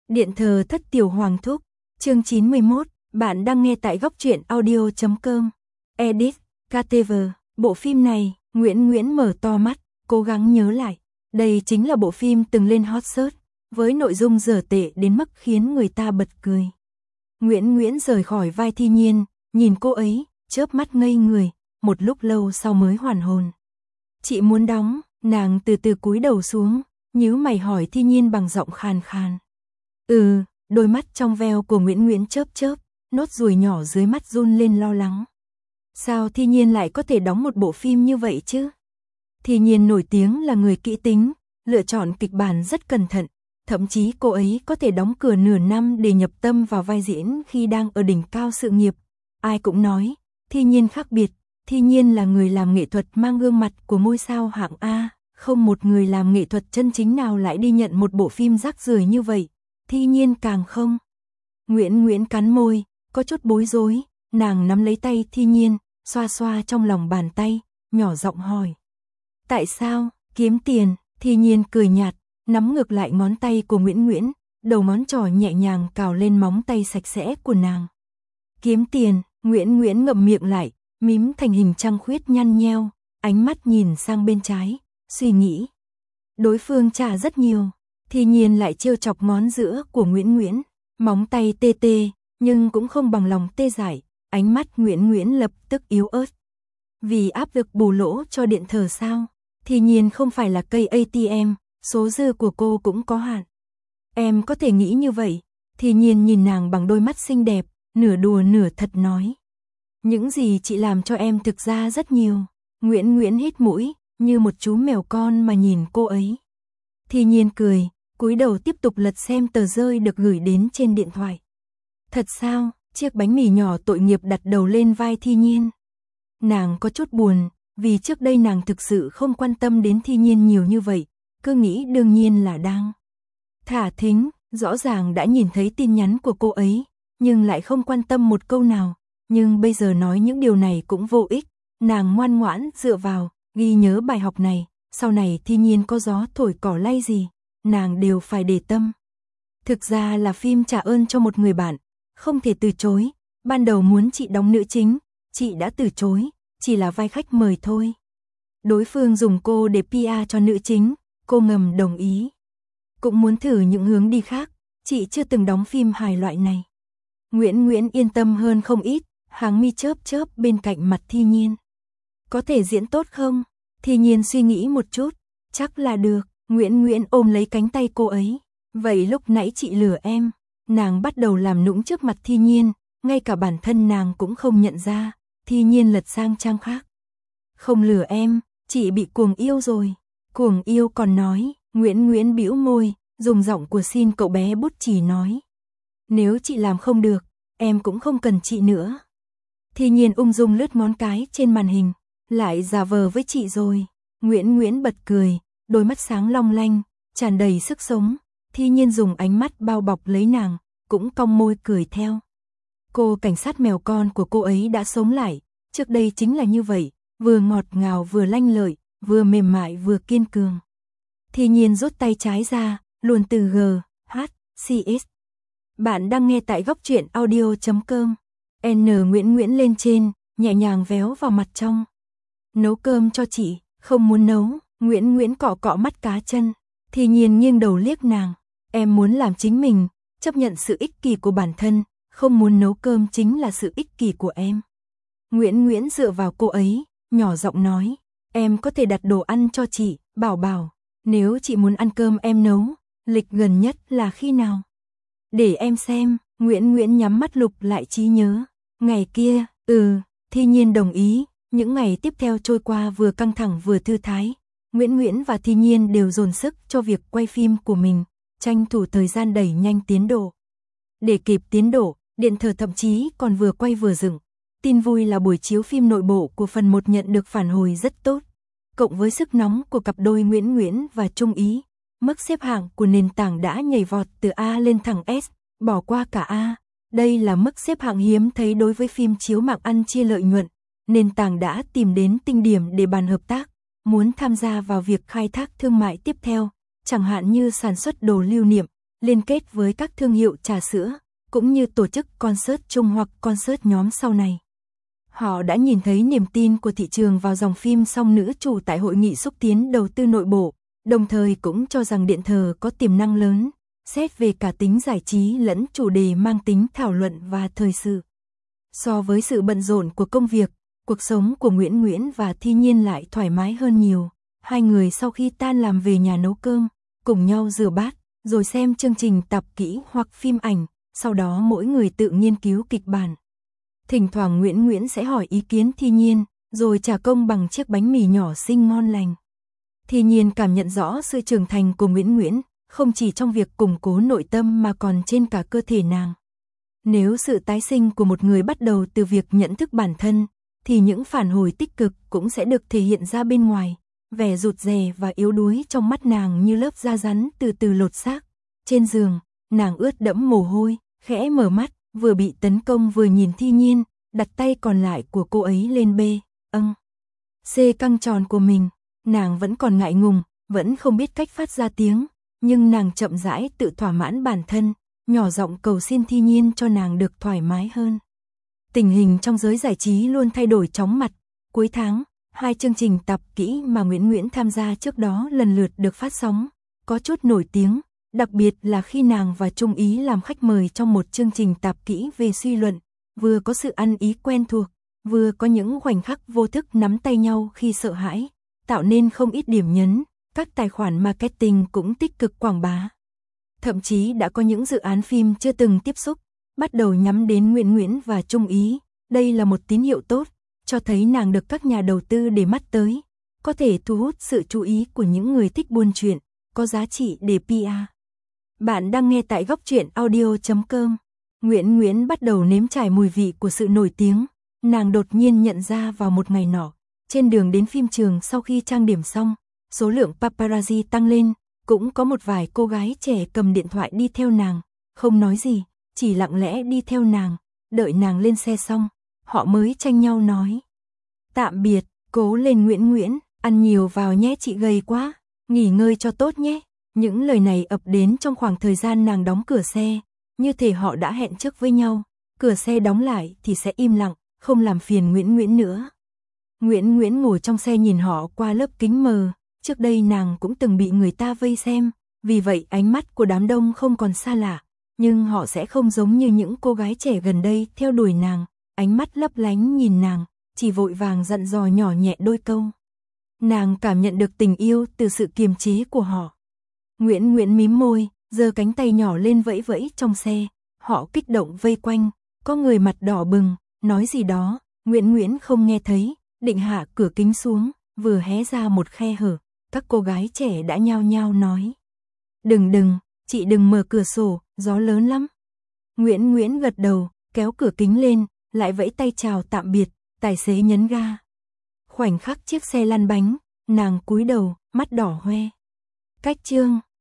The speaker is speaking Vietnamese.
Điện thờ thất tiểu hoàng thúc, chương 91, bạn đang nghe tại góc truyện audio.com. Edit, KTV, bộ phim này, Nguyễn mở to mắt, cố gắng nhớ lại. Đây chính là bộ phim từng lên hot search, với nội dung dở tệ đến mức khiến người ta bật cười. Nguyễn rời khỏi vai Thi Nhiên, nhìn cô ấy, chớp mắt ngây người, một lúc lâu sau mới hoàn hồn. Chị muốn đóng, nàng từ từ cúi đầu xuống, nhíu mày hỏi Thi Nhiên bằng giọng khàn khàn. Đôi mắt trong veo của Nguyễn chớp, nốt ruồi nhỏ dưới mắt run lên lo lắng. Sao Thi Nhiên lại có thể đóng một bộ phim như vậy chứ? Thi Nhiên nổi tiếng là người kỹ tính, lựa chọn kịch bản rất cẩn thận, thậm chí cô ấy có thể đóng cửa nửa năm để nhập tâm vào vai diễn khi đang ở đỉnh cao sự nghiệp. Ai cũng nói, Thi Nhiên khác biệt, Thi Nhiên là người làm nghệ thuật mang gương mặt của ngôi sao hạng A, không một người làm nghệ thuật chân chính nào lại đi nhận một bộ phim rác rưởi như vậy. Thi Nhiên càng không. Nguyễn cắn môi, có chút bối rối, nàng nắm lấy tay Thi Nhiên, xoa xoa trong lòng bàn tay, nhỏ giọng hỏi. Tại sao? Kiếm tiền. Thi Nhiên cười nhạt, nắm ngược lại ngón tay của Nguyễn, đầu ngón trỏ nhẹ nhàng cào lên móng tay sạch sẽ của nàng. Kiếm tiền. Nguyễn ngậm miệng lại, mím thành hình trăng khuyết nhăn nheo, ánh mắt nhìn sang bên trái, suy nghĩ. Đối phương trả rất nhiều. Thi Nhiên lại trêu chọc ngón giữa của Nguyễn, móng tay tê tê, nhưng cũng không bằng lòng tê dại, ánh mắt Nguyễn lập tức yếu ớt. Vì áp lực bù lỗ cho điện thờ sao? Thi Nhiên không phải là cây ATM, số dư của cô cũng có hạn. Em có thể nghĩ như vậy. Thi Nhiên nhìn nàng bằng đôi mắt xinh đẹp, nửa đùa nửa thật nói. Những gì chị làm cho em thực ra rất nhiều. Nguyễn hít mũi, như một chú mèo con mà nhìn cô ấy. Thi Nhiên cười, cúi đầu tiếp tục lật xem tờ rơi được gửi đến trên điện thoại. Thật sao? Chiếc bánh mì nhỏ tội nghiệp đặt đầu lên vai Thi Nhiên. Nàng có chút buồn, vì trước đây nàng thực sự không quan tâm đến Thi Nhiên nhiều như vậy, cứ nghĩ đương nhiên là đang thả thính, rõ ràng đã nhìn thấy tin nhắn của cô ấy, nhưng lại không quan tâm một câu nào, nhưng bây giờ nói những điều này cũng vô ích, nàng ngoan ngoãn dựa vào, ghi nhớ bài học này, sau này Thi Nhiên có gió thổi cỏ lay gì, nàng đều phải để tâm. Thực ra là phim trả ơn cho một người bạn, không thể từ chối, ban đầu muốn chị đóng nữ chính, chị đã từ chối, chỉ là vai khách mời thôi. Đối phương dùng cô để PR cho nữ chính, cô ngầm đồng ý. Cũng muốn thử những hướng đi khác, chị chưa từng đóng phim hài loại này. Nguyễn yên tâm hơn không ít, hàng mi chớp bên cạnh mặt Thi Nhiên. Có thể diễn tốt không? Thi Nhiên suy nghĩ một chút, chắc là được. Nguyễn ôm lấy cánh tay cô ấy. Vậy lúc nãy chị lừa em. Nàng bắt đầu làm nũng trước mặt Thi Nhiên, ngay cả bản thân nàng cũng không nhận ra. Thi Nhiên lật sang trang khác. Không lừa em, chị bị cuồng yêu rồi. Cuồng yêu còn nói. Nguyễn bĩu môi, dùng giọng của xin cậu bé bút chì nói. Nếu chị làm không được, em cũng không cần chị nữa. Thi Nhiên ung dung lướt ngón cái trên màn hình, lại giả vờ với chị rồi. Nguyễn bật cười, đôi mắt sáng long lanh, tràn đầy sức sống. Thi Nhiên dùng ánh mắt bao bọc lấy nàng, cũng cong môi cười theo. Cô cảnh sát mèo con của cô ấy đã sống lại, trước đây chính là như vậy, vừa ngọt ngào vừa lanh lợi, vừa mềm mại vừa kiên cường. Thi Nhiên rút tay trái ra, luồn từ G, H, C, S. Bạn đang nghe tại góc truyện audio.com. Nguyễn lên trên, nhẹ nhàng véo vào mặt trong. Nấu cơm cho chị, không muốn nấu. Nguyễn cọ mắt cá chân. Thi Nhiên nghiêng đầu liếc nàng. Em muốn làm chính mình, chấp nhận sự ích kỷ của bản thân, không muốn nấu cơm chính là sự ích kỷ của em. Nguyễn dựa vào cô ấy, nhỏ giọng nói. Em có thể đặt đồ ăn cho chị, bảo. Nếu chị muốn ăn cơm em nấu, lịch gần nhất là khi nào? Để em xem. Nguyễn nhắm mắt lục lại trí nhớ. Ngày kia, Thi Nhiên đồng ý. Những ngày tiếp theo trôi qua vừa căng thẳng vừa thư thái. Nguyễn và Thi Nhiên đều dồn sức cho việc quay phim của mình, tranh thủ thời gian đẩy nhanh tiến độ. Để kịp tiến độ, điện thờ thậm chí còn vừa quay vừa dựng. Tin vui là buổi chiếu phim nội bộ của phần 1 nhận được phản hồi rất tốt. Cộng với sức nóng của cặp đôi Nguyễn và Trung Ý, mức xếp hạng của nền tảng đã nhảy vọt từ A lên thẳng S, bỏ qua cả A. Đây là mức xếp hạng hiếm thấy đối với phim chiếu mạng ăn chia lợi nhuận. Nền tảng đã tìm đến Tinh Điểm để bàn hợp tác, muốn tham gia vào việc khai thác thương mại tiếp theo, chẳng hạn như sản xuất đồ lưu niệm, liên kết với các thương hiệu trà sữa, cũng như tổ chức concert chung hoặc concert nhóm sau này. Họ đã nhìn thấy niềm tin của thị trường vào dòng phim song nữ chủ tại hội nghị xúc tiến đầu tư nội bộ, đồng thời cũng cho rằng điện thờ có tiềm năng lớn, xét về cả tính giải trí lẫn chủ đề mang tính thảo luận và thời sự. So với sự bận rộn của công việc, cuộc sống của Nguyễn Nguyễn và Thi Nhiên lại thoải mái hơn nhiều. Hai người sau khi tan làm về nhà nấu cơm, cùng nhau rửa bát, rồi xem chương trình tạp kỹ hoặc phim ảnh, sau đó mỗi người tự nghiên cứu kịch bản. Thỉnh thoảng Nguyễn Nguyễn sẽ hỏi ý kiến Thi Nhiên, rồi trả công bằng chiếc bánh mì nhỏ xinh ngon lành. Thi Nhiên cảm nhận rõ sự trưởng thành của Nguyễn Nguyễn, không chỉ trong việc củng cố nội tâm mà còn trên cả cơ thể nàng. Nếu sự tái sinh của một người bắt đầu từ việc nhận thức bản thân, thì những phản hồi tích cực cũng sẽ được thể hiện ra bên ngoài. Vẻ rụt rè và yếu đuối trong mắt nàng như lớp da rắn từ từ lột xác. Trên giường, nàng ướt đẫm mồ hôi, khẽ mở mắt, vừa bị tấn công vừa nhìn Thi Nhiên, đặt tay còn lại của cô ấy lên B, C căng tròn của mình. Nàng vẫn còn ngại ngùng, vẫn không biết cách phát ra tiếng, nhưng nàng chậm rãi tự thỏa mãn bản thân, nhỏ giọng cầu xin Thi Nhiên cho nàng được thoải mái hơn. Tình hình trong giới giải trí luôn thay đổi chóng mặt. Cuối tháng, 2 chương trình tạp kỹ mà Nguyễn Nguyễn tham gia trước đó lần lượt được phát sóng, có chút nổi tiếng, đặc biệt là khi nàng và Trung Ý làm khách mời trong một chương trình tạp kỹ về suy luận, vừa có sự ăn ý quen thuộc, vừa có những khoảnh khắc vô thức nắm tay nhau khi sợ hãi, tạo nên không ít điểm nhấn, các tài khoản marketing cũng tích cực quảng bá. Thậm chí đã có những dự án phim chưa từng tiếp xúc, bắt đầu nhắm đến Nguyễn Nguyễn và Trung Ý, đây là một tín hiệu tốt, cho thấy nàng được các nhà đầu tư để mắt tới, có thể thu hút sự chú ý của những người thích buôn chuyện, có giá trị để PR. Bạn đang nghe tại góc truyện audio.com. Nguyễn Nguyễn bắt đầu nếm trải mùi vị của sự nổi tiếng, nàng đột nhiên nhận ra vào một ngày nọ, trên đường đến phim trường sau khi trang điểm xong, số lượng paparazzi tăng lên, cũng có một vài cô gái trẻ cầm điện thoại đi theo nàng, không nói gì, chỉ lặng lẽ đi theo nàng, đợi nàng lên xe xong, họ mới tranh nhau nói. Tạm biệt, cố lên Nguyễn Nguyễn, ăn nhiều vào nhé chị gầy quá, nghỉ ngơi cho tốt nhé. Những lời này ập đến trong khoảng thời gian nàng đóng cửa xe, như thể họ đã hẹn trước với nhau, cửa xe đóng lại thì sẽ im lặng, không làm phiền Nguyễn Nguyễn nữa. Nguyễn Nguyễn ngồi trong xe nhìn họ qua lớp kính mờ, trước đây nàng cũng từng bị người ta vây xem, vì vậy ánh mắt của đám đông không còn xa lạ, nhưng họ sẽ không giống như những cô gái trẻ gần đây theo đuổi nàng, ánh mắt lấp lánh nhìn nàng, chỉ vội vàng dặn dò nhỏ nhẹ đôi câu. Nàng cảm nhận được tình yêu từ sự kiềm chế của họ. Nguyễn Nguyễn mím môi, giơ cánh tay nhỏ lên vẫy vẫy trong xe, họ kích động vây quanh, có người mặt đỏ bừng, nói gì đó, Nguyễn Nguyễn không nghe thấy, định hạ cửa kính xuống, vừa hé ra một khe hở, các cô gái trẻ đã nhao nhao nói. Đừng, chị đừng mở cửa sổ, gió lớn lắm. Nguyễn Nguyễn gật đầu, kéo cửa kính lên, lại vẫy tay chào tạm biệt, tài xế nhấn ga. Khoảnh khắc chiếc xe lăn bánh, nàng cúi đầu, mắt đỏ hoe. Cách chương